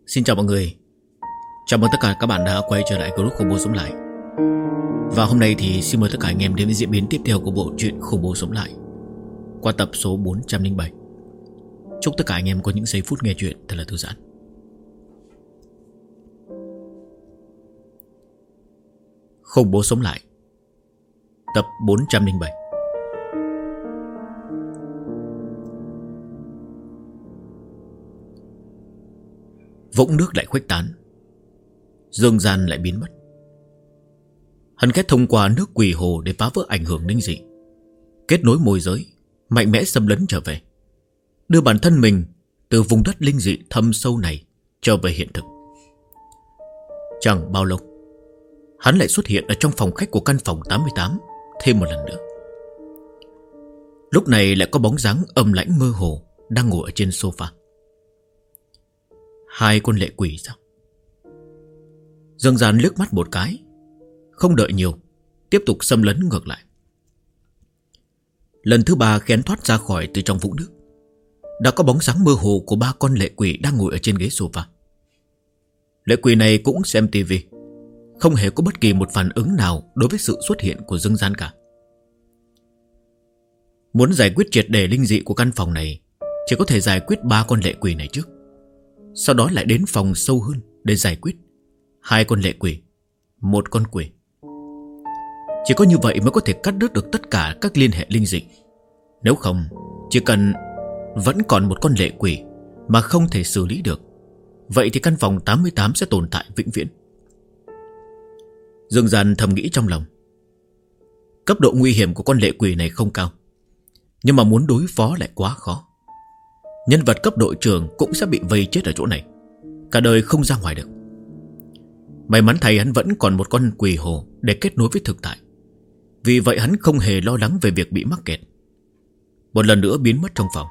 Xin chào mọi người. Chào mừng tất cả các bạn đã quay trở lại group Khủng Bố Sống Lại. Và hôm nay thì xin mời tất cả anh em đến với diễn biến tiếp theo của bộ truyện Khủng Bố Sống Lại qua tập số 407. Chúc tất cả anh em có những giây phút nghe chuyện thật là thư giãn. Khủng Bố Sống Lại tập 407. Vũng nước lại khuếch tán, dương gian lại biến mất. Hắn ghét thông qua nước quỷ hồ để phá vỡ ảnh hưởng linh dị, kết nối môi giới, mạnh mẽ xâm lấn trở về, đưa bản thân mình từ vùng đất linh dị thâm sâu này trở về hiện thực. Chẳng bao lâu, hắn lại xuất hiện ở trong phòng khách của căn phòng 88 thêm một lần nữa. Lúc này lại có bóng dáng âm lãnh mơ hồ đang ngồi ở trên sofa. Hai con lệ quỷ sao? Dương Gian liếc mắt một cái, không đợi nhiều, tiếp tục xâm lấn ngược lại. Lần thứ ba khén thoát ra khỏi từ trong vũng nước, đã có bóng dáng mơ hồ của ba con lệ quỷ đang ngồi ở trên ghế sofa. Lệ quỷ này cũng xem tivi, không hề có bất kỳ một phản ứng nào đối với sự xuất hiện của Dương Gian cả. Muốn giải quyết triệt để linh dị của căn phòng này, chỉ có thể giải quyết ba con lệ quỷ này trước, sau đó lại đến phòng sâu hơn để giải quyết hai con lệ quỷ, một con quỷ. Chỉ có như vậy mới có thể cắt đứt được tất cả các liên hệ linh dị. Nếu không, chỉ cần vẫn còn một con lệ quỷ mà không thể xử lý được, vậy thì căn phòng 88 sẽ tồn tại vĩnh viễn. Dương Gian thầm nghĩ trong lòng. Cấp độ nguy hiểm của con lệ quỷ này không cao, nhưng mà muốn đối phó lại quá khó. Nhân vật cấp đội trưởng cũng sẽ bị vây chết ở chỗ này, cả đời không ra ngoài được. May mắn thay hắn vẫn còn một con quỷ hồ để kết nối với thực tại, vì vậy hắn không hề lo lắng về việc bị mắc kẹt. Một lần nữa biến mất trong phòng.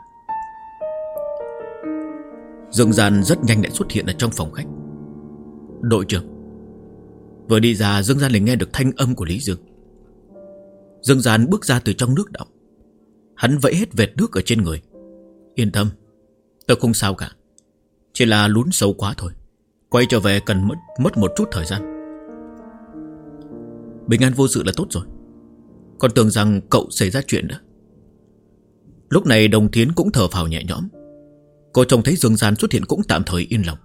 Dương Gian rất nhanh lại xuất hiện ở trong phòng khách. Đội trưởng. Vừa đi ra, Dương Gian liền nghe được thanh âm của Lý Dương. Dương Gian bước ra từ trong nước đọng. Hắn vẫy hết vệt nước ở trên người. Yên tâm, tôi không sao cả, chỉ là lún sâu quá thôi. Quay trở về cần mất một chút thời gian. Bình an vô sự là tốt rồi, còn tưởng rằng cậu xảy ra chuyện nữa. Lúc này Đồng Thiến cũng thở phào nhẹ nhõm. Cô trông thấy Dương Gian xuất hiện cũng tạm thời yên lòng.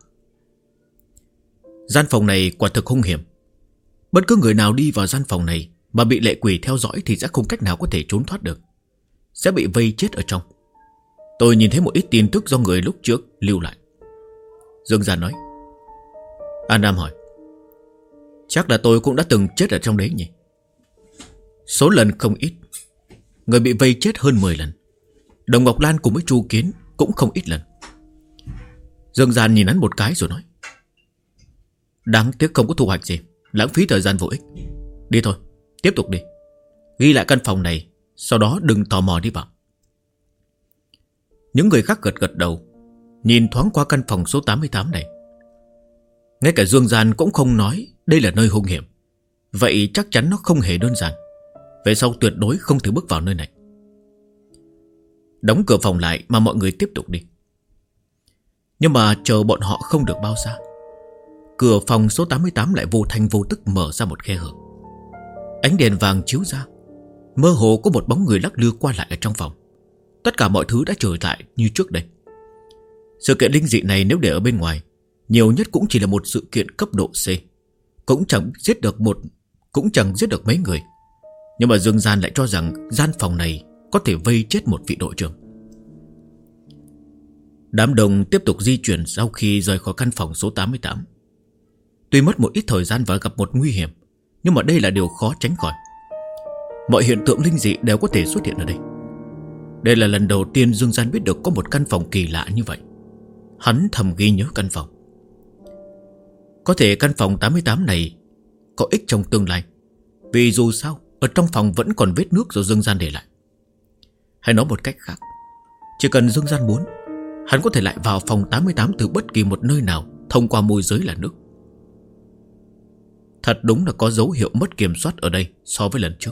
Gian phòng này quả thực hung hiểm. Bất cứ người nào đi vào gian phòng này mà bị lệ quỷ theo dõi thì sẽ không cách nào có thể trốn thoát được, sẽ bị vây chết ở trong. Tôi nhìn thấy một ít tin tức do người lúc trước lưu lại. Dương Gian nói. An Nam hỏi. Chắc là tôi cũng đã từng chết ở trong đấy nhỉ? Số lần không ít, người bị vây chết hơn 10 lần. Đồng Ngọc Lan cùng với Chu Kiến cũng không ít lần. Dương Gian nhìn hắn một cái rồi nói. Đáng tiếc không có thu hoạch gì, lãng phí thời gian vô ích. Đi thôi, tiếp tục đi. Ghi lại căn phòng này, sau đó đừng tò mò đi vào. Những người khác gật gật đầu, nhìn thoáng qua căn phòng số 88 này. Ngay cả Dương Gian cũng không nói đây là nơi hung hiểm, vậy chắc chắn nó không hề đơn giản. Về sau tuyệt đối không thể bước vào nơi này. Đóng cửa phòng lại mà mọi người tiếp tục đi. Nhưng mà chờ bọn họ không được bao xa, cửa phòng số 88 lại vô thanh vô tức mở ra một khe hở. Ánh đèn vàng chiếu ra, mơ hồ có một bóng người lắc lư qua lại ở trong phòng. Tất cả mọi thứ đã trở lại như trước đây. Sự kiện linh dị này nếu để ở bên ngoài, nhiều nhất cũng chỉ là một sự kiện cấp độ C, cũng chẳng giết được mấy người. Nhưng mà Dương Gian lại cho rằng gian phòng này có thể vây chết một vị đội trưởng. Đám đông tiếp tục di chuyển sau khi rời khỏi căn phòng số 88. Tuy mất một ít thời gian và gặp một nguy hiểm, nhưng mà đây là điều khó tránh khỏi. Mọi hiện tượng linh dị đều có thể xuất hiện ở đây. Đây là lần đầu tiên Dương Gian biết được có một căn phòng kỳ lạ như vậy. Hắn thầm ghi nhớ căn phòng. Có thể căn phòng 88 này có ích trong tương lai, vì dù sao ở trong phòng vẫn còn vết nước do Dương Gian để lại. Hay nói một cách khác, chỉ cần Dương Gian muốn, hắn có thể lại vào phòng 88 từ bất kỳ một nơi nào thông qua môi giới là nước. Thật đúng là có dấu hiệu mất kiểm soát ở đây so với lần trước.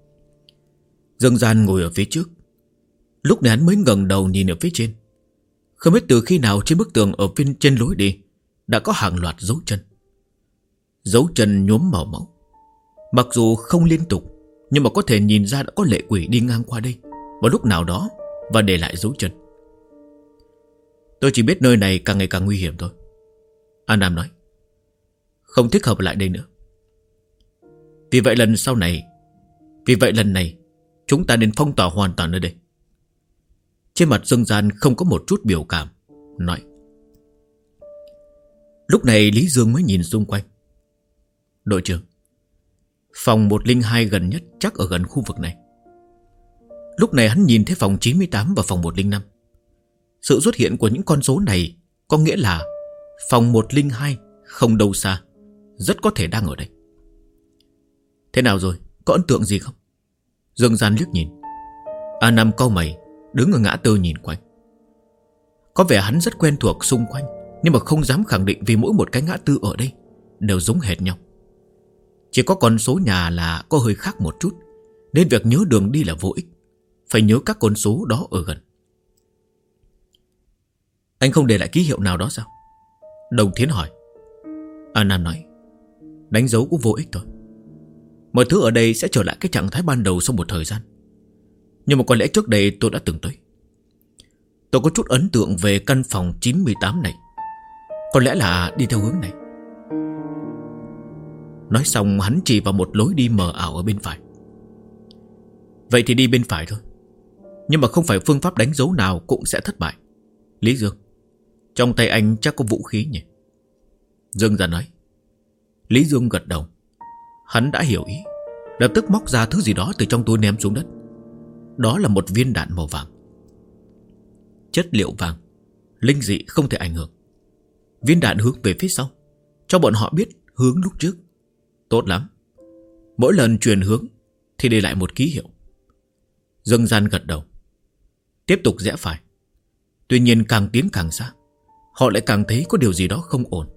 Dương Gian ngồi ở phía trước. Lúc này hắn mới ngẩng đầu nhìn ở phía trên. Không biết từ khi nào trên bức tường ở bên trên lối đi đã có hàng loạt dấu chân. Dấu chân nhuốm màu máu. Mặc dù không liên tục, nhưng mà có thể nhìn ra đã có lệ quỷ đi ngang qua đây vào lúc nào đó và để lại dấu chân. Tôi chỉ biết nơi này càng ngày càng nguy hiểm thôi, An Nam nói. Không thích hợp lại đây nữa. Vì vậy lần này chúng ta nên phong tỏa hoàn toàn nơi đây. Trên mặt Dương Gian không có một chút biểu cảm, nói. Lúc này Lý Dương mới nhìn xung quanh. Đội trưởng, phòng 102 gần nhất chắc ở gần khu vực này. Lúc này hắn nhìn thấy phòng 98 và phòng 105. Sự xuất hiện của những con số này có nghĩa là phòng 102 không đâu xa, rất có thể đang ở đây. Thế nào rồi, có ấn tượng gì không? Dương Gian liếc nhìn. A Nam cau mày, đứng ở ngã tư nhìn quanh. Có vẻ hắn rất quen thuộc xung quanh, nhưng mà không dám khẳng định vì mỗi một cái ngã tư ở đây đều giống hệt nhau. Chỉ có con số nhà là có hơi khác một chút, nên việc nhớ đường đi là vô ích. Phải nhớ các con số đó ở gần. Anh không để lại ký hiệu nào đó sao? Đồng Thiến hỏi. A Nam nói. Đánh dấu cũng vô ích thôi. Mọi thứ ở đây sẽ trở lại cái trạng thái ban đầu sau một thời gian. Nhưng mà có lẽ trước đây tôi đã từng tới. Tôi có chút ấn tượng về căn phòng 98 này. Có lẽ là đi theo hướng này. Nói xong hắn chỉ vào một lối đi mờ ảo ở bên phải. Vậy thì đi bên phải thôi. Nhưng mà không phải phương pháp đánh dấu nào cũng sẽ thất bại. Lý Dương, trong tay anh chắc có vũ khí nhỉ? Dương Gian nói. Lý Dương gật đầu. Hắn đã hiểu ý, lập tức móc ra thứ gì đó từ trong túi ném xuống đất. Đó là một viên đạn màu vàng. Chất liệu vàng, linh dị không thể ảnh hưởng. Viên đạn hướng về phía sau, cho bọn họ biết hướng lúc trước. Tốt lắm. Mỗi lần truyền hướng thì để lại một ký hiệu. Dương Gian gật đầu. Tiếp tục rẽ phải. Tuy nhiên càng tiến càng xa, họ lại càng thấy có điều gì đó không ổn.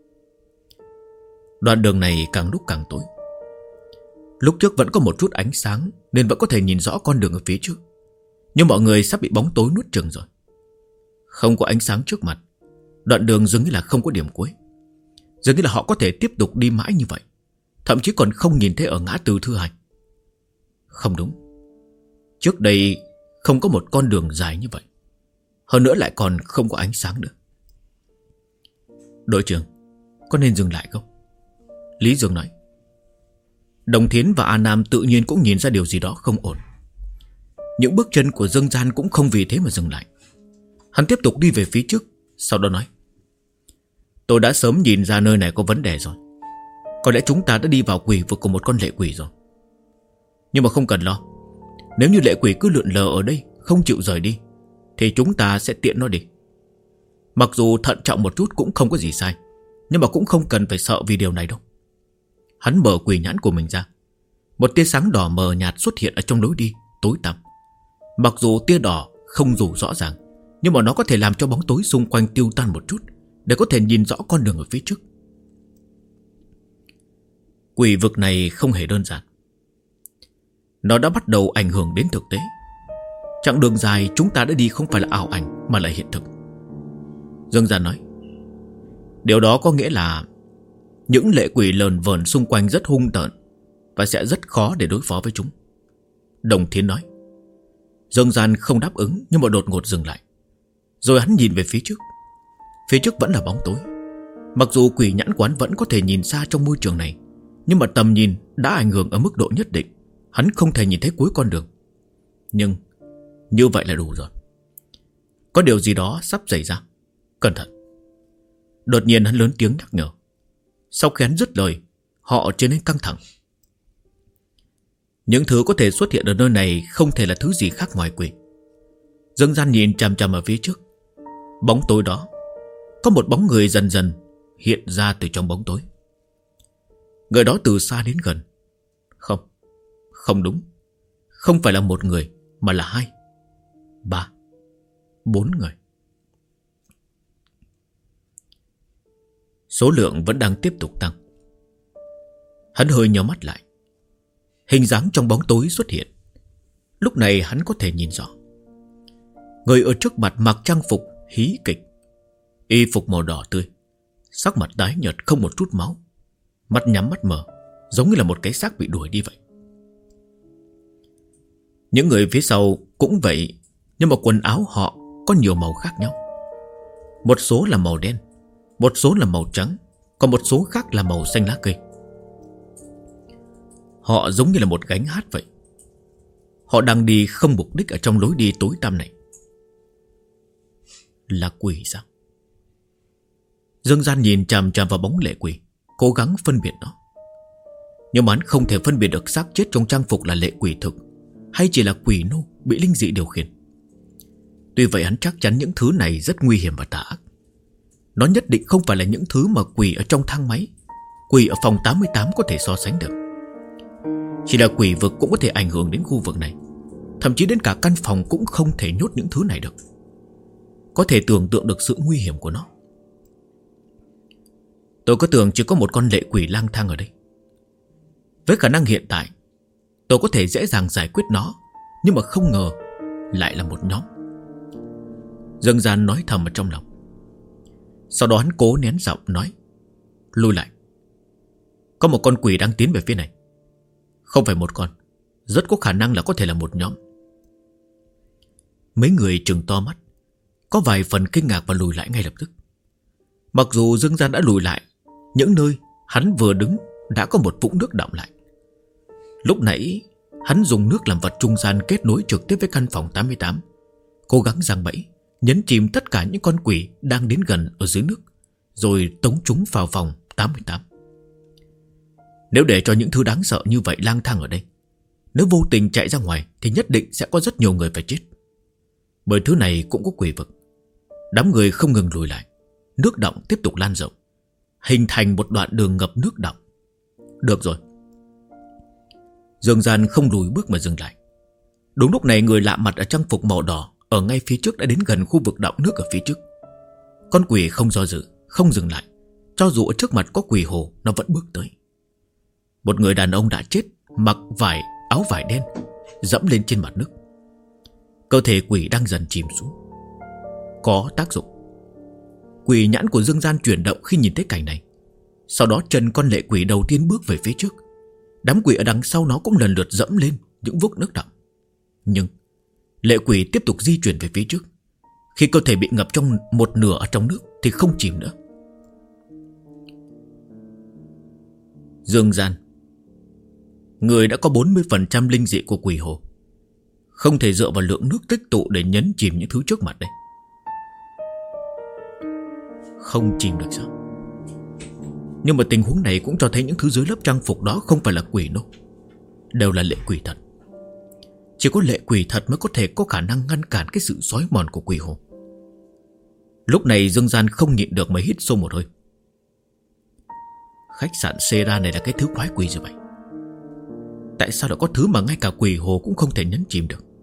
Đoạn đường này càng lúc càng tối. Lúc trước vẫn có một chút ánh sáng, nên vẫn có thể nhìn rõ con đường ở phía trước. Nhưng mọi người sắp bị bóng tối nuốt chửng rồi. Không có ánh sáng trước mặt, đoạn đường dường như là không có điểm cuối. Dường như là họ có thể tiếp tục đi mãi như vậy, thậm chí còn không nhìn thấy ở ngã tư thứ hai. Không đúng. Trước đây không có một con đường dài như vậy. Hơn nữa lại còn không có ánh sáng nữa. Đội trưởng, có nên dừng lại không? Lý Dương nói. Đồng Thiến và A Nam tự nhiên cũng nhìn ra điều gì đó không ổn. Những bước chân của Dương Gian cũng không vì thế mà dừng lại. Hắn tiếp tục đi về phía trước, sau đó nói. Tôi đã sớm nhìn ra nơi này có vấn đề rồi. Có lẽ chúng ta đã đi vào quỷ vực của một con lệ quỷ rồi. Nhưng mà không cần lo. Nếu như lệ quỷ cứ lượn lờ ở đây, không chịu rời đi, thì chúng ta sẽ tiện nó đi. Mặc dù thận trọng một chút cũng không có gì sai, nhưng mà cũng không cần phải sợ vì điều này đâu. Hắn mở quỷ nhãn của mình ra. Một tia sáng đỏ mờ nhạt xuất hiện ở trong lối đi tối tăm. Mặc dù tia đỏ không dù rõ ràng, nhưng mà nó có thể làm cho bóng tối xung quanh tiêu tan một chút, để có thể nhìn rõ con đường ở phía trước. Quỷ vực này không hề đơn giản. Nó đã bắt đầu ảnh hưởng đến thực tế. Chặng đường dài chúng ta đã đi không phải là ảo ảnh, mà là hiện thực. Dương Gian nói. Điều đó có nghĩa là những lệ quỷ lờn vờn xung quanh rất hung tợn, và sẽ rất khó để đối phó với chúng. Đồng Thiến nói. Dương Gian không đáp ứng, nhưng mà đột ngột dừng lại. Rồi hắn nhìn về phía trước. Phía trước vẫn là bóng tối. Mặc dù quỷ nhãn quán vẫn có thể nhìn xa trong môi trường này, nhưng mà tầm nhìn đã ảnh hưởng ở mức độ nhất định. Hắn không thể nhìn thấy cuối con đường. Nhưng như vậy là đủ rồi. Có điều gì đó sắp xảy ra. Cẩn thận. Đột nhiên hắn lớn tiếng nhắc nhở. Sau khi hắn dứt lời, họ trở nên căng thẳng. Những thứ có thể xuất hiện ở nơi này không thể là thứ gì khác ngoài quỷ. Dương Gian nhìn chằm chằm ở phía trước. Bóng tối đó, có một bóng người dần dần hiện ra từ trong bóng tối. Người đó từ xa đến gần. Không đúng. Không phải là một người, mà là 2, 3, 4 người. Số lượng vẫn đang tiếp tục tăng. Hắn hơi nhíu mắt lại. Hình dáng trong bóng tối xuất hiện. Lúc này hắn có thể nhìn rõ. Người ở trước mặt mặc trang phục Hí kịch. Y phục màu đỏ tươi, sắc mặt tái nhợt không một chút máu, mắt nhắm mắt mở, giống như là một cái xác bị đuổi đi vậy. Những người phía sau cũng vậy, nhưng mà quần áo họ có nhiều màu khác nhau. Một số là màu đen, một số là màu trắng, còn một số khác là màu xanh lá cây. Họ giống như là một gánh hát vậy. Họ đang đi không mục đích ở trong lối đi tối tăm này. Là quỷ sao? Dương Gian nhìn chằm chằm vào bóng lệ quỷ, cố gắng phân biệt nó. Nhưng mà hắn không thể phân biệt được xác chết trong trang phục là lệ quỷ thực hay chỉ là quỷ nô bị linh dị điều khiển. Tuy vậy hắn chắc chắn những thứ này rất nguy hiểm và tà ác. Nó nhất định không phải là những thứ mà quỷ ở trong thang máy, quỷ ở phòng 88 có thể so sánh được. Chỉ là quỷ vực cũng có thể ảnh hưởng đến khu vực này. Thậm chí đến cả căn phòng cũng không thể nhốt những thứ này được. Có thể tưởng tượng được sự nguy hiểm của nó. Tôi có tưởng chỉ có một con lệ quỷ lang thang ở đây. Với khả năng hiện tại, tôi có thể dễ dàng giải quyết nó, nhưng mà không ngờ lại là một nhóm. Dương Gian nói thầm ở trong lòng. Sau đó hắn cố nén giọng nói: lùi lại. Có một con quỷ đang tiến về phía này. Không phải một con, rất có khả năng là có thể là một nhóm. Mấy người trừng to mắt, có vài phần kinh ngạc và lùi lại ngay lập tức. Mặc dù Dương Gian đã lùi lại, những nơi hắn vừa đứng đã có một vũng nước đọng lại. Lúc nãy hắn dùng nước làm vật trung gian kết nối trực tiếp với căn phòng 88, cố gắng giăng bẫy, nhấn chìm tất cả những con quỷ đang đến gần ở dưới nước, rồi tống chúng vào phòng 88. Nếu để cho những thứ đáng sợ như vậy lang thang ở đây, nếu vô tình chạy ra ngoài thì nhất định sẽ có rất nhiều người phải chết. Bởi thứ này cũng có quỷ vực. Đám người không ngừng lùi lại, nước đọng tiếp tục lan rộng, hình thành một đoạn đường ngập nước đọng. Được rồi. Dương Gian không lùi bước mà dừng lại. Đúng lúc này người lạ mặt ở trang phục màu đỏ ở ngay phía trước đã đến gần khu vực đọng nước ở phía trước. Con quỷ không do dự, không dừng lại. Cho dù ở trước mặt có quỷ hồ, nó vẫn bước tới. Một người đàn ông đã chết, mặc áo vải đen, dẫm lên trên mặt nước. Cơ thể quỷ đang dần chìm xuống. Có tác dụng. Quỷ nhãn của Dương Gian chuyển động khi nhìn thấy cảnh này. Sau đó chân con lệ quỷ đầu tiên bước về phía trước. Đám quỷ ở đằng sau nó cũng lần lượt dẫm lên những vũng nước đọng. Nhưng lệ quỷ tiếp tục di chuyển về phía trước. Khi cơ thể bị ngập trong một nửa ở trong nước thì không chìm nữa. Dương Gian, người đã có 40% linh dị của quỷ hồ, không thể dựa vào lượng nước tích tụ để nhấn chìm những thứ trước mặt đây. Không chìm được sao? Nhưng mà tình huống này cũng cho thấy những thứ dưới lớp trang phục đó không phải là quỷ nô, đều là lệ quỷ thật. Chỉ có lệ quỷ thật mới có thể có khả năng ngăn cản cái sự xói mòn của quỷ hồ. Lúc này Dương Gian không nhịn được mà hít sâu một hơi. Khách sạn Sera này là cái thứ quái quỷ rồi vậy. Tại sao lại có thứ mà ngay cả quỷ hồ cũng không thể nhấn chìm được?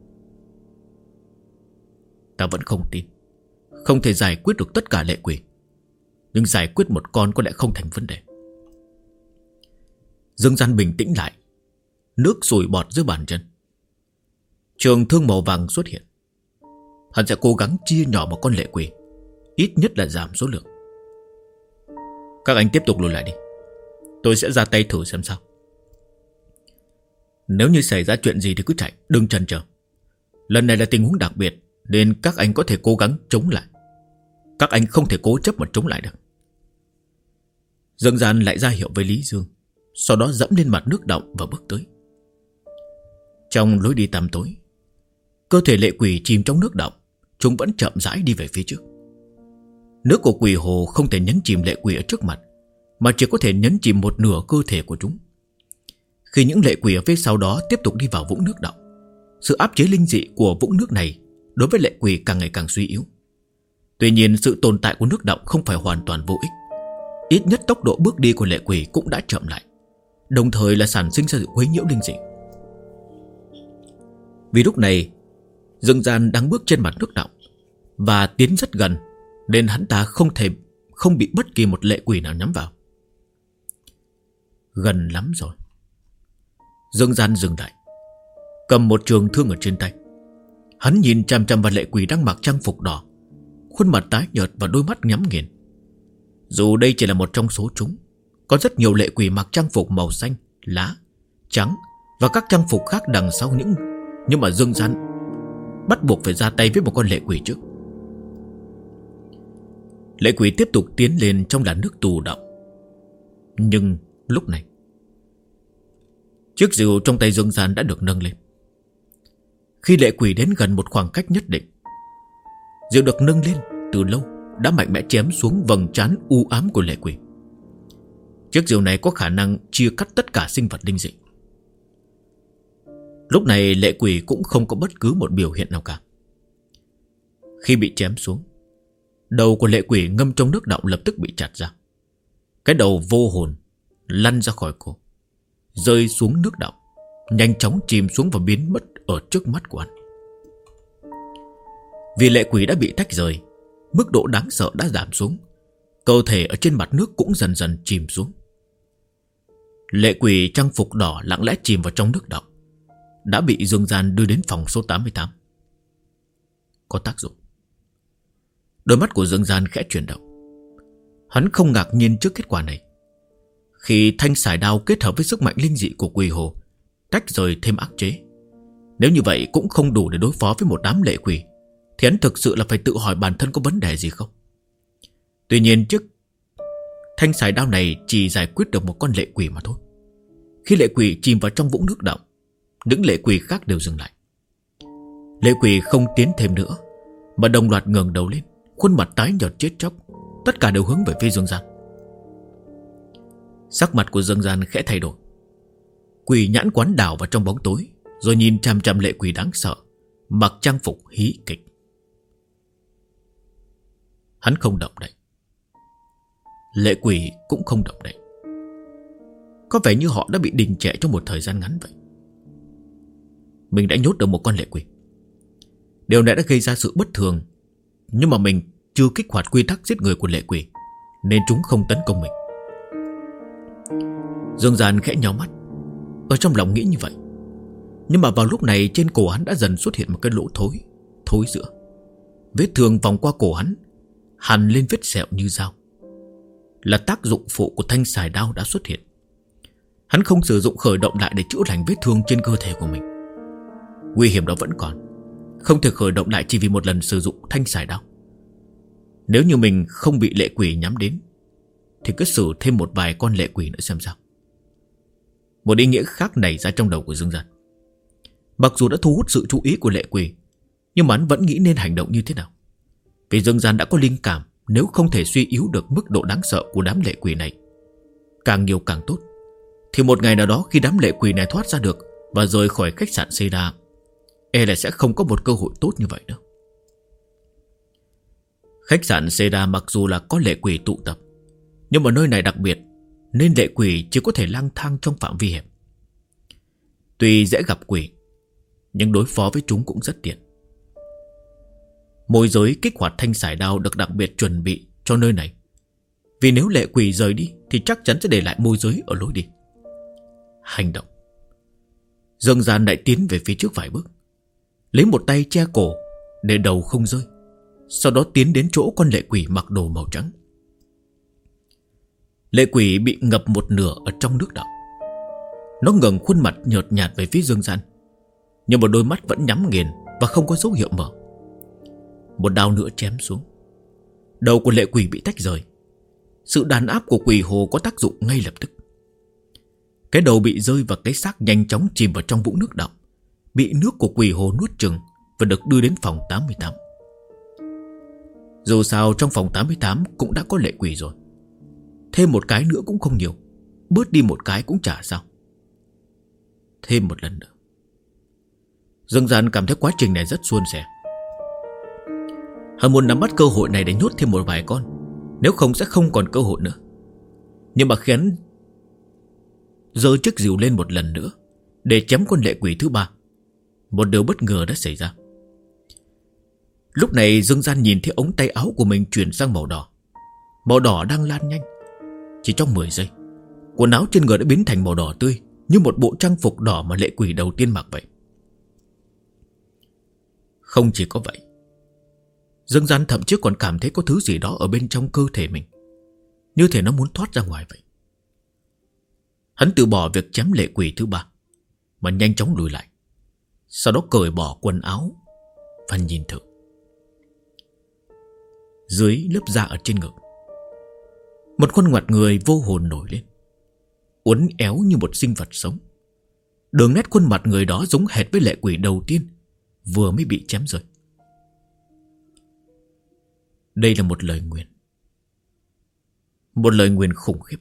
Ta vẫn không tin. Không thể giải quyết được tất cả lệ quỷ, nhưng giải quyết một con có lẽ không thành vấn đề. Dương Gian bình tĩnh lại. Nước sủi bọt dưới bàn chân. Trường thương màu vàng xuất hiện. Hắn sẽ cố gắng chia nhỏ một con lệ quỷ, ít nhất là giảm số lượng. Các anh tiếp tục lùi lại đi. Tôi sẽ ra tay thử xem sao. Nếu như xảy ra chuyện gì thì cứ chạy, đừng chần chờ. Lần này là tình huống đặc biệt, nên các anh có thể cố gắng chống lại. Các anh không thể cố chấp mà chống lại được. Dương Gian lại ra hiệu với Lý Dương, sau đó dẫm lên mặt nước đọng và bước tới. Trong lối đi tăm tối, cơ thể lệ quỷ chìm trong nước đọng, chúng vẫn chậm rãi đi về phía trước. Nước của quỷ hồ không thể nhấn chìm lệ quỷ ở trước mặt, mà chỉ có thể nhấn chìm một nửa cơ thể của chúng. Khi những lệ quỷ ở phía sau đó tiếp tục đi vào vũng nước đọng, sự áp chế linh dị của vũng nước này đối với lệ quỷ càng ngày càng suy yếu. Tuy nhiên sự tồn tại của nước đọng không phải hoàn toàn vô ích. Ít nhất tốc độ bước đi của lệ quỷ cũng đã chậm lại, đồng thời là sản sinh ra sự quấy nhiễu linh dị. Vì lúc này Dương Gian đang bước trên mặt nước đọng và tiến rất gần, nên hắn ta không bị bất kỳ một lệ quỷ nào nhắm vào. Gần lắm rồi. Dương Gian dừng lại, cầm một trường thương ở trên tay. Hắn nhìn chằm chằm vào lệ quỷ đang mặc trang phục đỏ, khuôn mặt tái nhợt và đôi mắt nhắm nghiền. Dù đây chỉ là một trong số chúng, có rất nhiều lệ quỷ mặc trang phục màu xanh, lá, trắng và các trang phục khác đằng sau nhưng mà Dương Gian bắt buộc phải ra tay với một con lệ quỷ trước. Lệ quỷ tiếp tục tiến lên trong làn nước tù động. Nhưng lúc này, chiếc rìu trong tay Dương Gian đã được nâng lên. Khi lệ quỷ đến gần một khoảng cách nhất định, rìu được nâng lên từ lâu đã mạnh mẽ chém xuống vầng trán u ám của lệ quỷ. Chiếc rìu này có khả năng chia cắt tất cả sinh vật linh dị. Lúc này lệ quỷ cũng không có bất cứ một biểu hiện nào cả. Khi bị chém xuống, đầu của lệ quỷ ngâm trong nước đọng lập tức bị chặt ra. Cái đầu vô hồn lăn ra khỏi cô, rơi xuống nước đọng, nhanh chóng chìm xuống và biến mất ở trước mắt của anh. Vì lệ quỷ đã bị tách rời, mức độ đáng sợ đã giảm xuống, cơ thể ở trên mặt nước cũng dần dần chìm xuống. Lệ quỷ trang phục đỏ lặng lẽ chìm vào trong nước đọng, đã bị Dương Gian đưa đến phòng số 88. Có tác dụng. Đôi mắt của Dương Gian khẽ chuyển động. Hắn không ngạc nhiên trước kết quả này. Khi thanh sải đao kết hợp với sức mạnh linh dị của quỷ hồ tách rời thêm ác chế, nếu như vậy cũng không đủ để đối phó với một đám lệ quỷ, thì hắn thực sự là phải tự hỏi bản thân có vấn đề gì không. Tuy nhiên chiếc thanh sải đao này chỉ giải quyết được một con lệ quỷ mà thôi. Khi lệ quỷ chìm vào trong vũng nước đọng, những lệ quỷ khác đều dừng lại. Lệ quỷ không tiến thêm nữa, mà đồng loạt ngẩng đầu lên, khuôn mặt tái nhợt chết chóc, tất cả đều hướng về phía Dương Gian. Sắc mặt của Dương Gian khẽ thay đổi. Quỷ nhãn quán đảo vào trong bóng tối, rồi nhìn chằm chằm lệ quỷ đáng sợ, mặc trang phục hí kịch. Hắn không động đậy. Lệ quỷ cũng không động đậy. Có vẻ như họ đã bị đình trệ trong một thời gian ngắn vậy. Mình đã nhốt được một con lệ quỷ. Điều này đã gây ra sự bất thường, nhưng mà mình chưa kích hoạt quy tắc giết người của lệ quỷ, nên chúng không tấn công mình. Dương Gian khẽ nhíu mắt, ở trong lòng nghĩ như vậy. Nhưng mà vào lúc này trên cổ hắn đã dần xuất hiện một cái lỗ thối giữa. Vết thương vòng qua cổ hắn, hằn lên vết sẹo như dao. Là tác dụng phụ của thanh sải đao đã xuất hiện. Hắn không sử dụng khởi động lại để chữa lành vết thương trên cơ thể của mình. Nguy hiểm đó vẫn còn, không thể khởi động lại chỉ vì một lần sử dụng thanh sải đao. Nếu như mình không bị lệ quỷ nhắm đến, thì cứ xử thêm một vài con lệ quỷ nữa xem sao. Một ý nghĩa khác nảy ra trong đầu của Dương Gian. Mặc dù đã thu hút sự chú ý của lệ quỷ, nhưng mà hắn vẫn nghĩ nên hành động như thế nào. Vì Dương Gian đã có linh cảm, nếu không thể suy yếu được mức độ đáng sợ của đám lệ quỷ này, càng nhiều càng tốt, thì một ngày nào đó khi đám lệ quỷ này thoát ra được và rời khỏi khách sạn Seda, e là sẽ không có một cơ hội tốt như vậy nữa. Khách sạn Seda mặc dù là có lệ quỷ tụ tập, nhưng mà nơi này đặc biệt, nên lệ quỷ chỉ có thể lang thang trong phạm vi hẹp. Tuy dễ gặp quỷ, nhưng đối phó với chúng cũng rất tiện. Môi giới kích hoạt thanh sải đao được đặc biệt chuẩn bị cho nơi này, vì nếu lệ quỷ rời đi thì chắc chắn sẽ để lại môi giới ở lối đi. Hành động. Dương Gian lại tiến về phía trước vài bước, lấy một tay che cổ để đầu không rơi, sau đó tiến đến chỗ con lệ quỷ mặc đồ màu trắng. Lệ quỷ bị ngập một nửa ở trong nước đọng. Nó ngẩng khuôn mặt nhợt nhạt về phía Dương Gian, nhưng một đôi mắt vẫn nhắm nghiền và không có dấu hiệu mở. Một đao nữa chém xuống. Đầu của lệ quỷ bị tách rời. Sự đàn áp của quỷ hồ có tác dụng ngay lập tức. Cái đầu bị rơi và cái xác nhanh chóng chìm vào trong vũng nước đọng, bị nước của quỷ hồ nuốt chửng và được đưa đến phòng 88. Dù sao trong phòng 88 cũng đã có lệ quỷ rồi, thêm một cái nữa cũng không nhiều, bớt đi một cái cũng chả sao. Thêm một lần nữa. Dương Gian cảm thấy quá trình này rất suôn sẻ. Hắn muốn nắm bắt cơ hội này để nhốt thêm một vài con, nếu không sẽ không còn cơ hội nữa. Nhưng mà khi hắn giơ chiếc rìu lên một lần nữa để chém con lệ quỷ thứ ba, một điều bất ngờ đã xảy ra. Lúc này Dương Gian nhìn thấy ống tay áo của mình chuyển sang màu đỏ. Màu đỏ đang lan nhanh. Chỉ trong 10 giây, quần áo trên người đã biến thành màu đỏ tươi, như một bộ trang phục đỏ mà lệ quỷ đầu tiên mặc vậy. Không chỉ có vậy, Dương Gian thậm chí còn cảm thấy có thứ gì đó ở bên trong cơ thể mình, như thể nó muốn thoát ra ngoài vậy. Hắn từ bỏ việc chém lệ quỷ thứ ba, mà nhanh chóng lùi lại. Sau đó cởi bỏ quần áo và nhìn thử. Dưới lớp da ở trên ngực, một khuôn mặt người vô hồn nổi lên, uốn éo như một sinh vật sống. Đường nét khuôn mặt người đó giống hệt với lệ quỷ đầu tiên vừa mới bị chém rơi. Đây là một lời nguyền. Một lời nguyền khủng khiếp.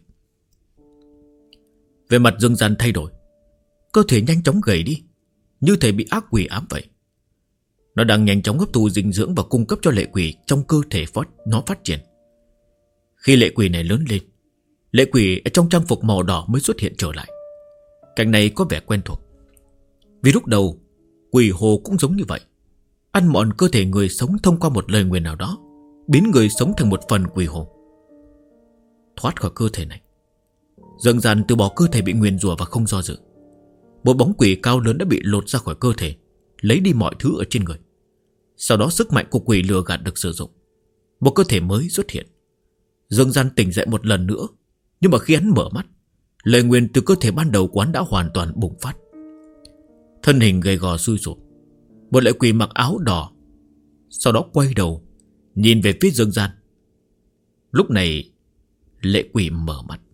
Về mặt Dương Gian thay đổi, cơ thể nhanh chóng gầy đi, như thể bị ác quỷ ám vậy. Nó đang nhanh chóng hấp thu dinh dưỡng và cung cấp cho lệ quỷ trong cơ thể nó phát triển. Khi lệ quỷ này lớn lên, lệ quỷ ở trong trang phục màu đỏ mới xuất hiện trở lại. Cảnh này có vẻ quen thuộc, vì lúc đầu quỷ hồ cũng giống như vậy, ăn mòn cơ thể người sống thông qua một lời nguyền nào đó, biến người sống thành một phần quỷ hồ. Thoát khỏi cơ thể này, Dương Gian từ bỏ cơ thể bị nguyền rủa và không do dự. Một bóng quỷ cao lớn đã bị lột ra khỏi cơ thể, lấy đi mọi thứ ở trên người. Sau đó sức mạnh của quỷ lừa gạt được sử dụng, một cơ thể mới xuất hiện. Dương Gian tỉnh dậy một lần nữa, nhưng mà khi hắn mở mắt, lời nguyền từ cơ thể ban đầu của hắn đã hoàn toàn bùng phát. Thân hình gầy gò xui sụp, một lệ quỷ mặc áo đỏ, sau đó quay đầu nhìn về phía Dương Gian. Lúc này lệ quỷ mở mắt.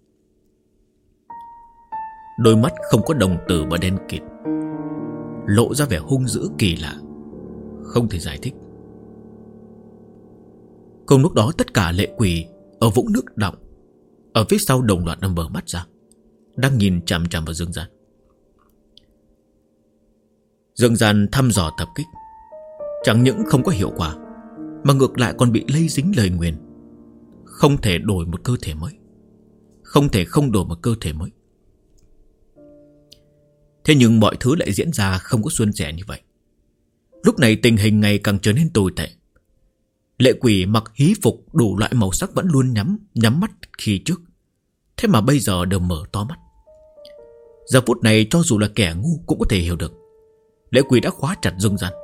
Đôi mắt không có đồng tử và đen kịt, lộ ra vẻ hung dữ kỳ lạ, không thể giải thích. Cùng lúc đó tất cả lệ quỷ ở vũng nước đọng ở phía sau đồng loạt mở mắt ra, đang nhìn chằm chằm vào Dương Gian. Dương Gian thăm dò tập kích, chẳng những không có hiệu quả, mà ngược lại còn bị lây dính lời nguyền. Không thể đổi một cơ thể mới, không thể không đổi một cơ thể mới. Thế nhưng mọi thứ lại diễn ra không có suôn sẻ như vậy. Lúc này tình hình ngày càng trở nên tồi tệ. Lệ quỷ mặc hí phục đủ loại màu sắc vẫn luôn nhắm mắt khi trước, thế mà bây giờ đều mở to mắt. Giờ phút này cho dù là kẻ ngu cũng có thể hiểu được, lệ quỷ đã khóa chặt Dương Gian.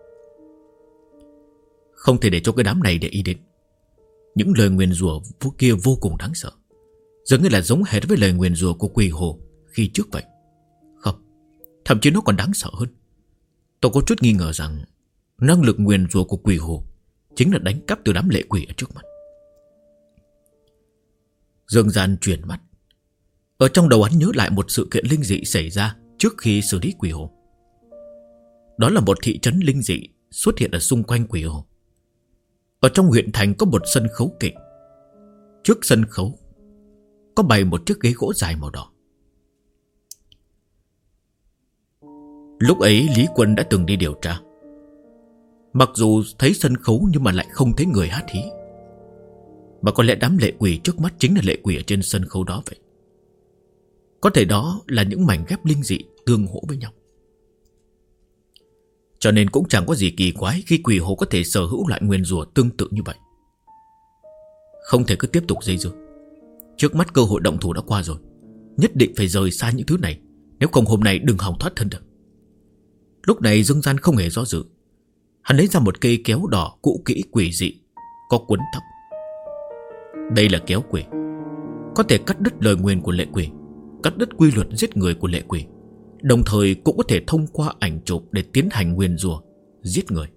Không thể để cho cái đám này để ý đến. Những lời nguyền rủa kia vô cùng đáng sợ, dường như là giống hệt với lời nguyền rủa của quỷ hồ khi trước vậy. Không, thậm chí nó còn đáng sợ hơn. Tôi có chút nghi ngờ rằng năng lực nguyền rủa của quỷ hồ chính là đánh cắp từ đám lệ quỷ ở trước mặt. Dương Gian chuyển mắt. Ở trong đầu hắn nhớ lại một sự kiện linh dị xảy ra trước khi xử lý quỷ hồ. Đó là một thị trấn linh dị xuất hiện ở xung quanh quỷ hồ. Ở trong huyện thành có một sân khấu kịch. Trước sân khấu có bày một chiếc ghế gỗ dài màu đỏ. Lúc ấy Lý Quân đã từng đi điều tra. Mặc dù thấy sân khấu nhưng mà lại không thấy người hát hí. Mà có lẽ đám lệ quỷ trước mắt chính là lệ quỷ ở trên sân khấu đó vậy. Có thể đó là những mảnh ghép linh dị tương hỗ với nhau. Cho nên cũng chẳng có gì kỳ quái khi quỷ hồ có thể sở hữu loại nguyên rủa tương tự như vậy. Không thể cứ tiếp tục dây dưa. Trước mắt cơ hội động thủ đã qua rồi, nhất định phải rời xa những thứ này, nếu không hôm nay đừng hòng thoát thân được. Lúc này Dương Gian không hề do dự. Hắn lấy ra một cây kéo đỏ cũ kỹ quỷ dị, có cuốn thóc. Đây là kéo quỷ, có thể cắt đứt lời nguyền của lệ quỷ, cắt đứt quy luật giết người của lệ quỷ, đồng thời cũng có thể thông qua ảnh chụp để tiến hành nguyền rủa giết người.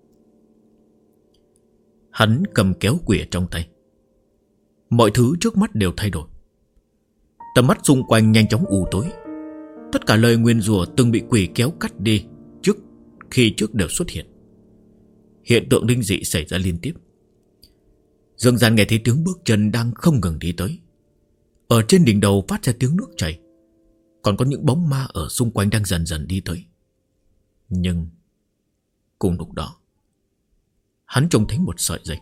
Hắn cầm kéo quỷ ở trong tay. Mọi thứ trước mắt đều thay đổi. Tầm mắt xung quanh nhanh chóng u tối. Tất cả lời nguyền rủa từng bị quỷ kéo cắt đi trước đều xuất hiện. Hiện tượng linh dị xảy ra liên tiếp. Dương Gian nghe thấy tiếng bước chân đang không ngừng đi tới. Ở trên đỉnh đầu phát ra tiếng nước chảy. Còn có những bóng ma ở xung quanh đang dần dần đi tới. Nhưng cùng lúc đó, hắn trông thấy một sợi dây.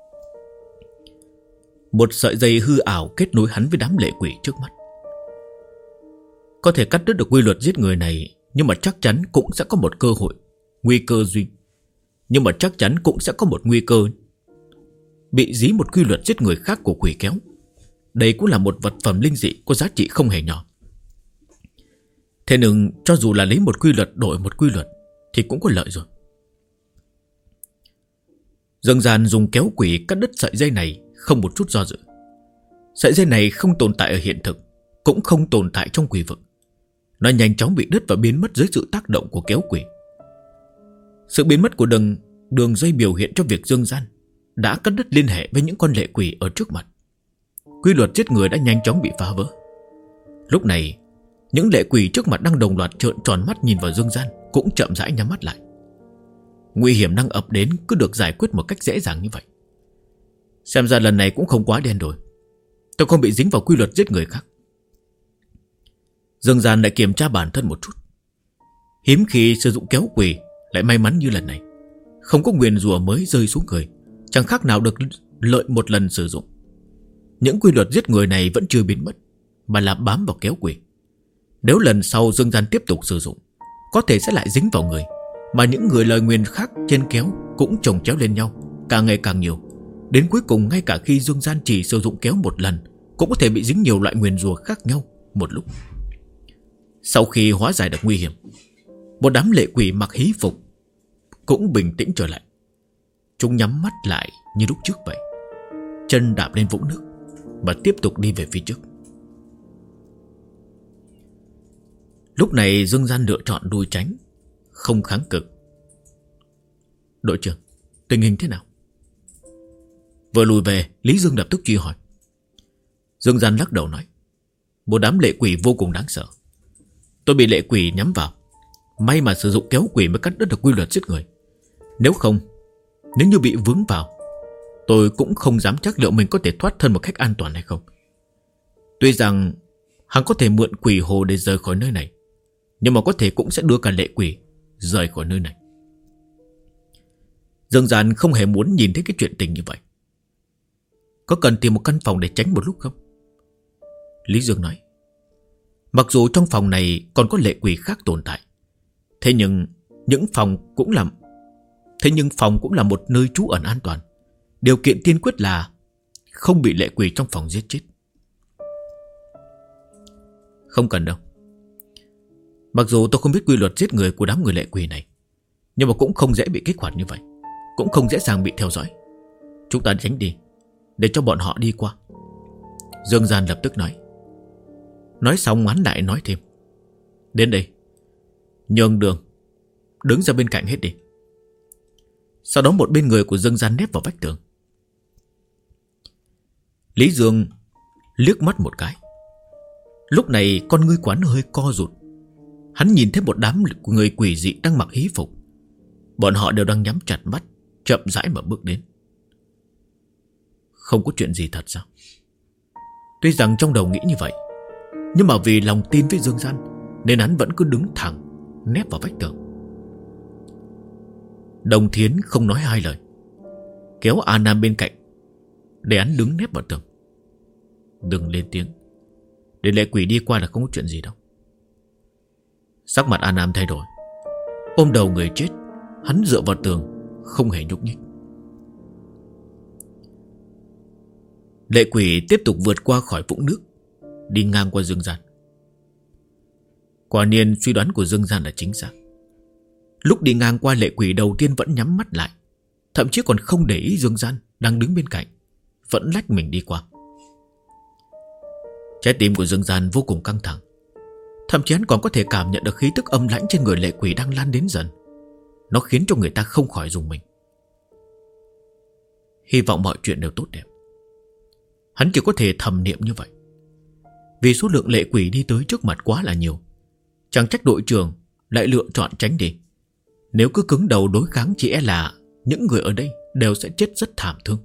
Một sợi dây hư ảo kết nối hắn với đám lệ quỷ trước mắt. Có thể cắt đứt được quy luật giết người này, nhưng mà chắc chắn cũng sẽ có một cơ hội, nguy cơ duy. Nhưng mà chắc chắn cũng sẽ có một nguy cơ bị dí một quy luật giết người khác của quỷ kéo. Đây cũng là một vật phẩm linh dị có giá trị không hề nhỏ. Thế nhưng cho dù là lấy một quy luật đổi một quy luật thì cũng có lợi rồi. Dương Gian dùng kéo quỷ cắt đứt sợi dây này không một chút do dự. Sợi dây này không tồn tại ở hiện thực, cũng không tồn tại trong quỷ vực. Nó nhanh chóng bị đứt và biến mất dưới sự tác động của kéo quỷ. Sự biến mất của đường dây biểu hiện cho việc Dương Gian đã cắt đứt liên hệ với những con lệ quỷ ở trước mặt. Quy luật giết người đã nhanh chóng bị phá vỡ. Lúc này, những lệ quỷ trước mặt đang đồng loạt trợn tròn mắt nhìn vào Dương Gian cũng chậm rãi nhắm mắt lại. Nguy hiểm đang ập đến cứ được giải quyết một cách dễ dàng như vậy. Xem ra lần này cũng không quá đen rồi. Tôi không bị dính vào quy luật giết người khác. Dương Gian lại kiểm tra bản thân một chút. Hiếm khi sử dụng kéo quỷ lại may mắn như lần này. Không có nguyền rủa mới rơi xuống người, chẳng khác nào được lợi một lần sử dụng. Những quy luật giết người này vẫn chưa biến mất, mà là bám vào kéo quỷ. Nếu lần sau Dương Gian tiếp tục sử dụng, có thể sẽ lại dính vào người, mà những người lời nguyền khác trên kéo cũng chồng chéo lên nhau, càng ngày càng nhiều. Đến cuối cùng ngay cả khi Dương Gian chỉ sử dụng kéo một lần, cũng có thể bị dính nhiều loại nguyền rủa khác nhau một lúc. Sau khi hóa giải được nguy hiểm, một đám lệ quỷ mặc hí phục cũng bình tĩnh trở lại. Chúng nhắm mắt lại như lúc trước vậy, chân đạp lên vũng nước và tiếp tục đi về phía trước. Lúc này Dương Gian lựa chọn đuôi tránh, không kháng cự. Đội trưởng, tình hình thế nào? Vừa lùi về, Lý Dương lập tức truy hỏi. Dương Gian lắc đầu nói, một đám lệ quỷ vô cùng đáng sợ. Tôi bị lệ quỷ nhắm vào, may mà sử dụng kéo quỷ mới cắt đứt được quy luật giết người. Nếu không, nếu như bị vướng vào, tôi cũng không dám chắc liệu mình có thể thoát thân một cách an toàn hay không. Tuy rằng hắn có thể mượn quỷ hồ để rời khỏi nơi này, nhưng mà có thể cũng sẽ đưa cả lệ quỷ rời khỏi nơi này. Dương Gian không hề muốn nhìn thấy cái chuyện tình như vậy. Có cần tìm một căn phòng để tránh một lúc không? Lý Dương nói, mặc dù trong phòng này còn có lệ quỷ khác tồn tại, thế nhưng phòng cũng là một nơi trú ẩn an toàn. Điều kiện tiên quyết là không bị lệ quỷ trong phòng giết chết. Không cần đâu. Mặc dù tôi không biết quy luật giết người của đám người lệ quỷ này, nhưng mà cũng không dễ bị kích hoạt như vậy, cũng không dễ dàng bị theo dõi. Chúng ta tránh đi, để cho bọn họ đi qua. Dương Gian lập tức nói. Nói xong hắn lại nói thêm, đến đây, nhường đường, đứng ra bên cạnh hết đi. Sau đó một bên người của Dương Gian nép vào vách tường. Lý Dương liếc mắt một cái. Lúc này con ngươi quán hơi co rụt. Hắn nhìn thấy một đám người quỷ dị đang mặc hí phục. Bọn họ đều đang nhắm chặt mắt, chậm rãi mà bước đến. Không có chuyện gì thật sao? Tuy rằng trong đầu nghĩ như vậy, nhưng mà vì lòng tin với Dương Gian nên hắn vẫn cứ đứng thẳng, nép vào vách tường. Đồng Thiến không nói hai lời, kéo A Nam bên cạnh để hắn đứng nép vào tường. Đừng lên tiếng, để lệ quỷ đi qua là không có chuyện gì đâu. Sắc mặt A Nam thay đổi, ôm đầu người chết, hắn dựa vào tường, không hề nhúc nhích. Lệ quỷ tiếp tục vượt qua khỏi vũng nước, đi ngang qua Dương Gian. Quả nhiên suy đoán của Dương Gian là chính xác. Lúc đi ngang qua, lệ quỷ đầu tiên vẫn nhắm mắt lại, thậm chí còn không để ý Dương Gian đang đứng bên cạnh, vẫn lách mình đi qua. Trái tim của Dương Gian vô cùng căng thẳng. Thậm chí hắn còn có thể cảm nhận được khí tức âm lãnh trên người lệ quỷ đang lan đến dần. Nó khiến cho người ta không khỏi rùng mình. Hy vọng mọi chuyện đều tốt đẹp. Hắn chỉ có thể thầm niệm như vậy. Vì số lượng lệ quỷ đi tới trước mặt quá là nhiều, chẳng trách đội trưởng lại lựa chọn tránh đi. Nếu cứ cứng đầu đối kháng, chỉ e là những người ở đây đều sẽ chết rất thảm thương.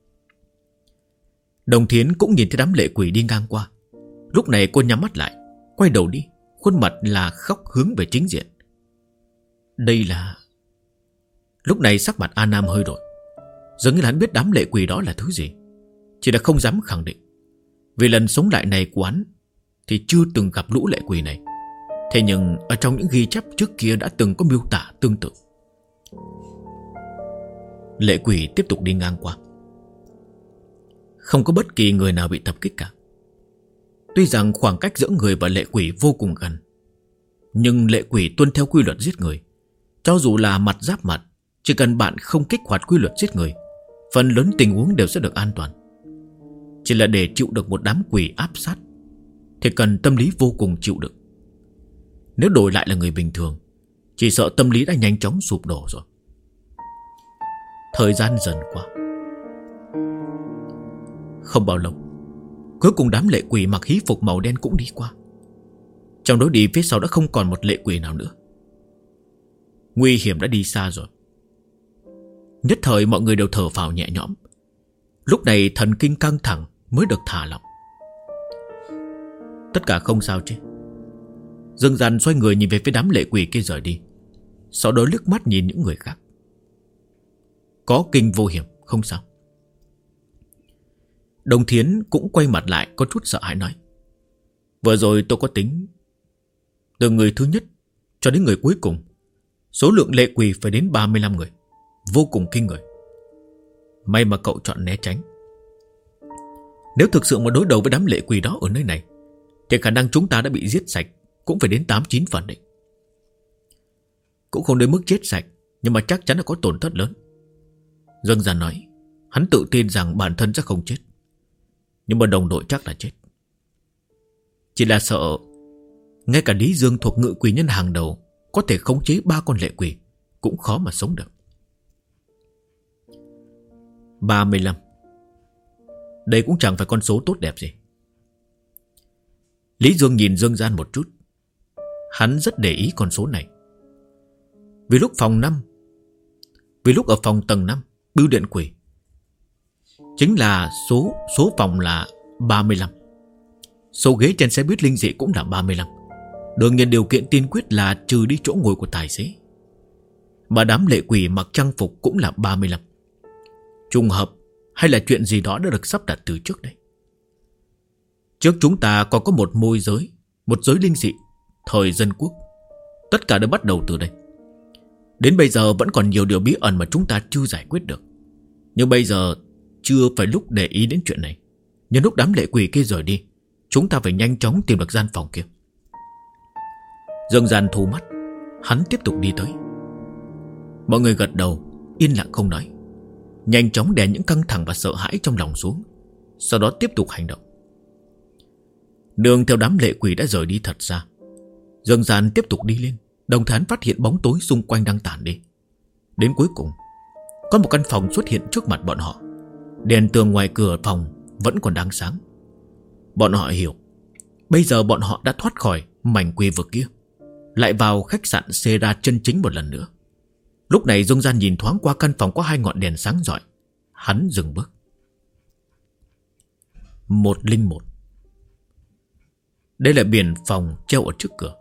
Đồng Thiến cũng nhìn thấy đám lệ quỷ đi ngang qua. Lúc này cô nhắm mắt lại, quay đầu đi, khuôn mặt là khóc hướng về chính diện. Đây là... Lúc này sắc mặt A Nam hơi đổi, dường như là hắn biết đám lệ quỷ đó là thứ gì, chỉ là không dám khẳng định. Vì lần sống lại này của hắn thì chưa từng gặp lũ lệ quỷ này. Thế nhưng ở trong những ghi chép trước kia đã từng có miêu tả tương tự. Lệ quỷ tiếp tục đi ngang qua. Không có bất kỳ người nào bị tập kích cả. Tuy rằng khoảng cách giữa người và lệ quỷ vô cùng gần, nhưng lệ quỷ tuân theo quy luật giết người. Cho dù là mặt giáp mặt, Chỉ cần bạn không kích hoạt quy luật giết người, phần lớn tình huống đều sẽ được an toàn. Chỉ là để chịu được một đám quỷ áp sát thì cần tâm lý vô cùng chịu đựng. Nếu đổi lại là người bình thường, chỉ sợ tâm lý đã nhanh chóng sụp đổ rồi. Thời gian dần qua. Không bao lâu, cuối cùng đám lệ quỷ mặc hí phục màu đen cũng đi qua. Trong lối đi phía sau đã không còn một lệ quỷ nào nữa. Nguy hiểm đã đi xa rồi. Nhất thời mọi người đều thở phào nhẹ nhõm. Lúc này thần kinh căng thẳng mới được thả lỏng. Tất cả không sao chứ? Dương Gian xoay người nhìn về phía đám lệ quỷ kia rời đi, sau đó liếc mắt nhìn những người khác. Có kinh vô hiểm, không sao. Đồng Thiến cũng quay mặt lại có chút sợ hãi nói: vừa rồi tôi có tính, từ người thứ nhất cho đến người cuối cùng, số lượng lệ quỷ phải đến 35 người, vô cùng kinh người. May mà cậu chọn né tránh. Nếu thực sự mà đối đầu với đám lệ quỷ đó ở nơi này, thì khả năng chúng ta đã bị giết sạch cũng phải đến 8-9 phần đấy. Cũng không đến mức chết sạch, nhưng mà chắc chắn là có tổn thất lớn. Dương Gian nói, hắn tự tin rằng bản thân sẽ không chết, nhưng mà đồng đội chắc là chết. Chỉ là sợ ngay cả Lý Dương thuộc ngự quỷ nhân hàng đầu có thể khống chế 3 con lệ quỷ cũng khó mà sống được. 35. Đây cũng chẳng phải con số tốt đẹp gì. Lý Dương nhìn Dương Gian một chút. Hắn rất để ý con số này. Vì lúc ở phòng tầng 5 bưu điện quỷ, chính là số phòng là 35. Số ghế trên xe buýt linh dị cũng là 35. Đương nhiên điều kiện tiên quyết là trừ đi chỗ ngồi của tài xế. Mà đám lệ quỷ mặc trang phục cũng là 35. Trùng hợp hay là chuyện gì đó đã được sắp đặt từ trước đây? Trước chúng ta còn có một môi giới, một giới linh dị thời dân quốc. Tất cả đều bắt đầu từ đây. Đến bây giờ vẫn còn nhiều điều bí ẩn mà chúng ta chưa giải quyết được. Nhưng bây giờ chưa phải lúc để ý đến chuyện này. Nhân lúc đám lệ quỷ kia rời đi, chúng ta phải nhanh chóng tìm được gian phòng kia. Dương Gian thu mắt, hắn tiếp tục đi tới. Mọi người gật đầu, yên lặng không nói, nhanh chóng đè những căng thẳng và sợ hãi trong lòng xuống, sau đó tiếp tục hành động. Nương theo đám lệ quỷ đã rời đi thật xa, Dương Gian tiếp tục đi lên, đồng thời hắn phát hiện bóng tối xung quanh đang tản đi. Đến cuối cùng, có một căn phòng xuất hiện trước mặt bọn họ. Đèn tường ngoài cửa phòng vẫn còn đang sáng. Bọn họ hiểu, bây giờ bọn họ đã thoát khỏi mảnh quỷ vực kia, lại vào khách sạn Sera chân chính một lần nữa. Lúc này Dương Gian nhìn thoáng qua căn phòng có 2 ngọn đèn sáng rọi. Hắn dừng bước. 101. Đây là biển phòng treo ở trước cửa.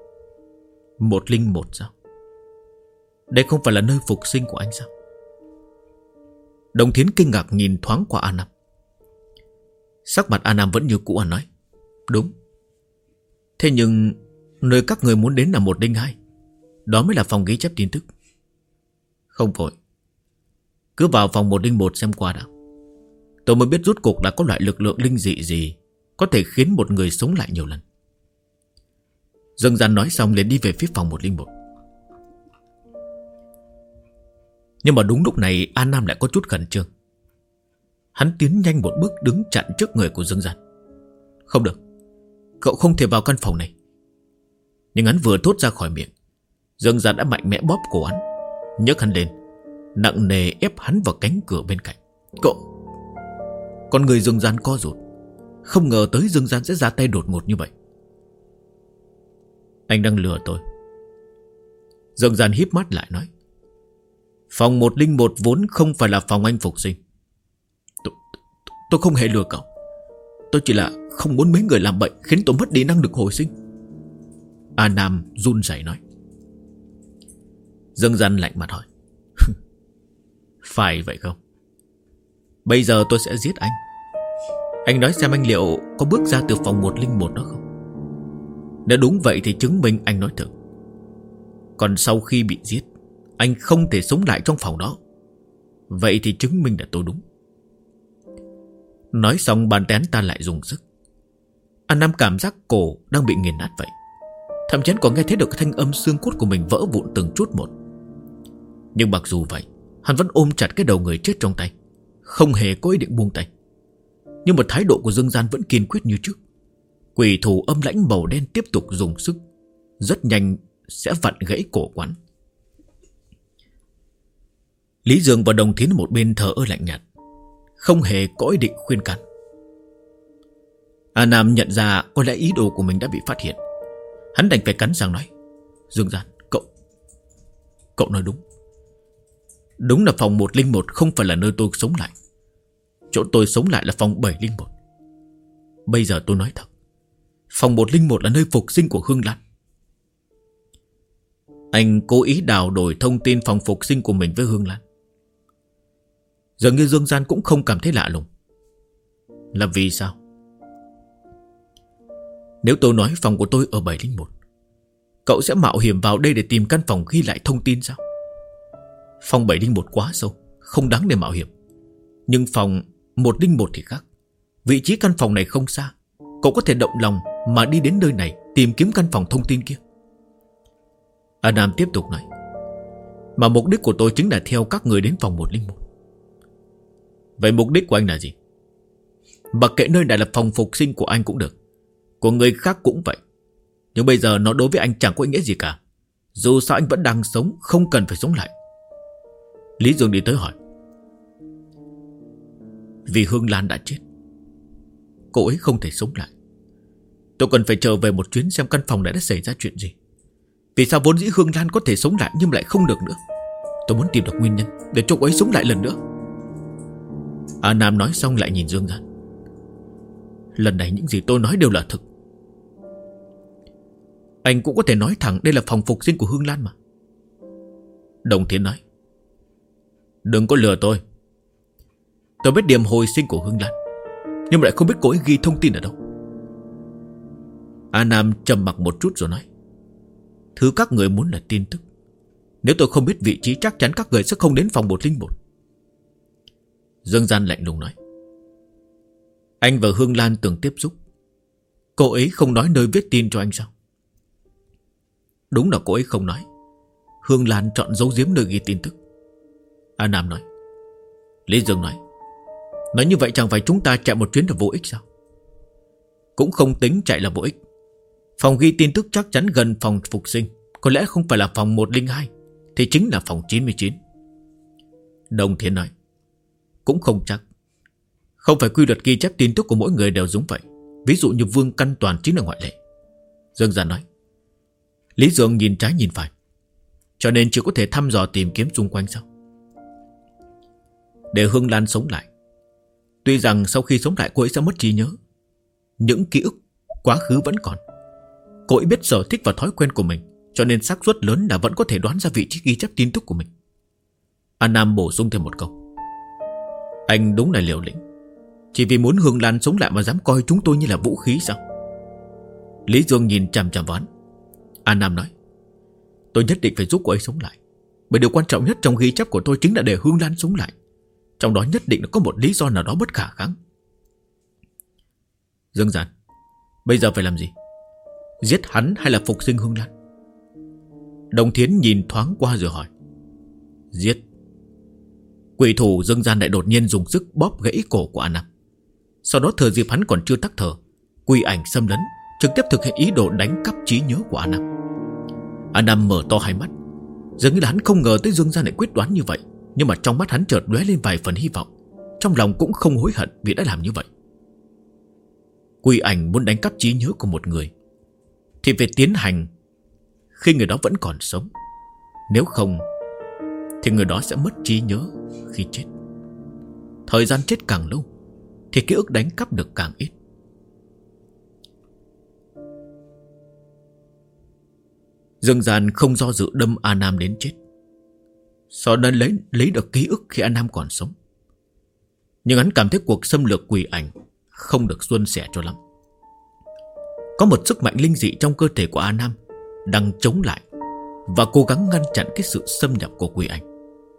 101 sao? Đây không phải là nơi phục sinh của anh sao? Đồng Thiến kinh ngạc nhìn thoáng qua A Nam. Sắc mặt A Nam vẫn như cũ, nói: đúng. Thế nhưng nơi các người muốn đến là 102. Đó mới là phòng ghi chép tin tức. Không vội, cứ vào phòng 101 xem qua đã. Tôi mới biết rốt cuộc là có loại lực lượng linh dị gì có thể khiến một người sống lại nhiều lần. Dương Gian nói xong liền đi về phía phòng 101. Nhưng mà đúng lúc này An Nam lại có chút khẩn trương. Hắn tiến nhanh một bước đứng chặn trước người của Dương Gian. Không được, cậu không thể vào căn phòng này. Nhưng hắn vừa thốt ra khỏi miệng, Dương Gian đã mạnh mẽ bóp cổ hắn, nhấc hắn lên, nặng nề ép hắn vào cánh cửa bên cạnh. Cậu! Con người Dương Gian co rụt, không ngờ tới Dương Gian sẽ ra tay đột ngột như vậy. Anh đang lừa tôi. Dương Gian híp mắt lại nói: phòng 101 vốn không phải là phòng anh phục sinh. Tôi không hề lừa cậu. Tôi chỉ là không muốn mấy người làm bệnh khiến tôi mất đi năng lực hồi sinh. A Nam run rẩy nói. Dương Gian lạnh mặt hỏi: phải vậy không? Bây giờ tôi sẽ giết anh. Anh nói xem anh liệu có bước ra từ phòng 101 đó không? Nếu đúng vậy thì chứng minh anh nói thật. Còn sau khi bị giết, anh không thể sống lại trong phòng đó, vậy thì chứng minh là tôi đúng. Nói xong bàn tay hắn ta lại dùng sức. An Nam cảm giác cổ đang bị nghiền nát vậy. Thậm chí còn nghe thấy được thanh âm xương cốt của mình vỡ vụn từng chút một. Nhưng mặc dù vậy, hắn vẫn ôm chặt cái đầu người chết trong tay, không hề có ý định buông tay. Nhưng mà thái độ của Dương Gian vẫn kiên quyết như trước. Quỷ thủ âm lãnh màu đen tiếp tục dùng sức, rất nhanh sẽ vặn gãy cổ quán. Lý Dương và Đồng Thiến một bên thờ ơ lạnh nhạt, không hề có ý định khuyên can. A Nam nhận ra có lẽ ý đồ của mình đã bị phát hiện. Hắn đành phải cắn răng nói: Dương Gian, cậu nói đúng. Đúng là phòng 101 không phải là nơi tôi sống lại. Chỗ tôi sống lại là phòng 701. Bây giờ tôi nói thật, phòng 101 là nơi phục sinh của Hương Lan. Anh cố ý đào đổi thông tin phòng phục sinh của mình với Hương Lan. Dường như Dương Gian cũng không cảm thấy lạ lùng. Là vì sao? Nếu tôi nói phòng của tôi ở 701, cậu sẽ mạo hiểm vào đây để tìm căn phòng ghi lại thông tin sao? Phòng 701 quá sâu, không đáng để mạo hiểm. Nhưng phòng 101 thì khác. Vị trí căn phòng này không xa, cậu có thể động lòng mà đi đến nơi này tìm kiếm căn phòng thông tin kia. A Nam tiếp tục nói: mà mục đích của tôi chính là theo các người đến phòng 101. Vậy mục đích của anh là gì? Mặc kệ nơi này là phòng phục sinh của anh cũng được, của người khác cũng vậy. Nhưng bây giờ nó đối với anh chẳng có ý nghĩa gì cả. Dù sao anh vẫn đang sống, không cần phải sống lại. Lý Dương đi tới hỏi: vì Hương Lan đã chết, cô ấy không thể sống lại. Tôi cần phải trở về một chuyến xem căn phòng này đã xảy ra chuyện gì. Vì sao vốn dĩ Hương Lan có thể sống lại nhưng lại không được nữa? Tôi muốn tìm được nguyên nhân để cho cô ấy sống lại lần nữa. A Nam nói xong lại nhìn Dương Gian: lần này những gì tôi nói đều là thực. Anh cũng có thể nói thẳng đây là phòng phục sinh của Hương Lan mà. Đồng Thiến nói: đừng có lừa tôi. Tôi biết điểm hồi sinh của Hương Lan, nhưng mà lại không biết cô ấy ghi thông tin ở đâu. A Nam trầm mặc một chút rồi nói: thứ các người muốn là tin tức. Nếu tôi không biết vị trí, chắc chắn các người sẽ không đến phòng 101. Dương Gian lạnh lùng nói: anh và Hương Lan từng tiếp xúc. Cô ấy không nói nơi viết tin cho anh sao? Đúng là cô ấy không nói. Hương Lan chọn giấu giếm nơi ghi tin tức. A Nam nói. Lý Dương nói: nói như vậy chẳng phải chúng ta chạy một chuyến là vô ích sao? Cũng không tính chạy là vô ích. Phòng ghi tin tức chắc chắn gần phòng phục sinh. Có lẽ không phải là phòng 102 thì chính là phòng 99. Đồng Thiên nói: cũng không chắc. Không phải quy luật ghi chép tin tức của mỗi người đều giống vậy. Ví dụ như Vương Căn Toàn chính là ngoại lệ. Dương Gian nói. Lý Dương nhìn trái nhìn phải, cho nên chỉ có thể thăm dò tìm kiếm xung quanh sao? Để Hương Lan sống lại. Tuy rằng sau khi sống lại cô ấy sẽ mất trí nhớ, những ký ức quá khứ vẫn còn. Cô ấy biết sở thích và thói quen của mình, cho nên xác suất lớn là vẫn có thể đoán ra vị trí ghi chép tin tức của mình. An Nam bổ sung thêm một câu. Anh đúng là liều lĩnh. Chỉ vì muốn Hương Lan sống lại mà dám coi chúng tôi như là vũ khí sao? Lý Dương nhìn chằm chằm vào hắn. An Nam nói. Tôi nhất định phải giúp cô ấy sống lại, bởi điều quan trọng nhất trong ghi chép của tôi chính là để Hương Lan sống lại. Trong đó nhất định có một lý do nào đó bất khả kháng. Dương Gian, bây giờ phải làm gì? Giết hắn hay là phục sinh Hương Lan? Đồng Thiến nhìn thoáng qua rồi hỏi. Giết. Quỷ thủ Dương Gian lại đột nhiên dùng sức bóp gãy cổ của An Nam. Sau đó thừa dịp hắn còn chưa tắc thở, quỷ ảnh xâm lấn, trực tiếp thực hiện ý đồ đánh cắp trí nhớ của An Nam. An Nam mở to hai mắt, dường như là hắn không ngờ tới Dương Gian lại quyết đoán như vậy. Nhưng mà trong mắt hắn chợt lóe lên vài phần hy vọng, trong lòng cũng không hối hận vì đã làm như vậy. Quỷ ảnh muốn đánh cắp trí nhớ của một người thì phải tiến hành khi người đó vẫn còn sống. Nếu không thì người đó sẽ mất trí nhớ khi chết. Thời gian chết càng lâu thì ký ức đánh cắp được càng ít. Dương Gian không do dự đâm An Nam đến chết. Sau đó lấy được ký ức khi An Nam còn sống. Nhưng hắn cảm thấy cuộc xâm lược quỷ ảnh không được suôn sẻ cho lắm. Có một sức mạnh linh dị trong cơ thể của An Nam đang chống lại và cố gắng ngăn chặn cái sự xâm nhập của quỷ ảnh.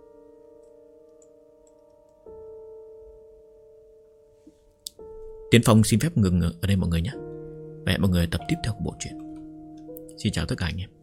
Tiến Phong xin phép ngừng ở đây mọi người nhé. Và hẹn mọi người tập tiếp theo của bộ truyện. Xin chào tất cả anh em.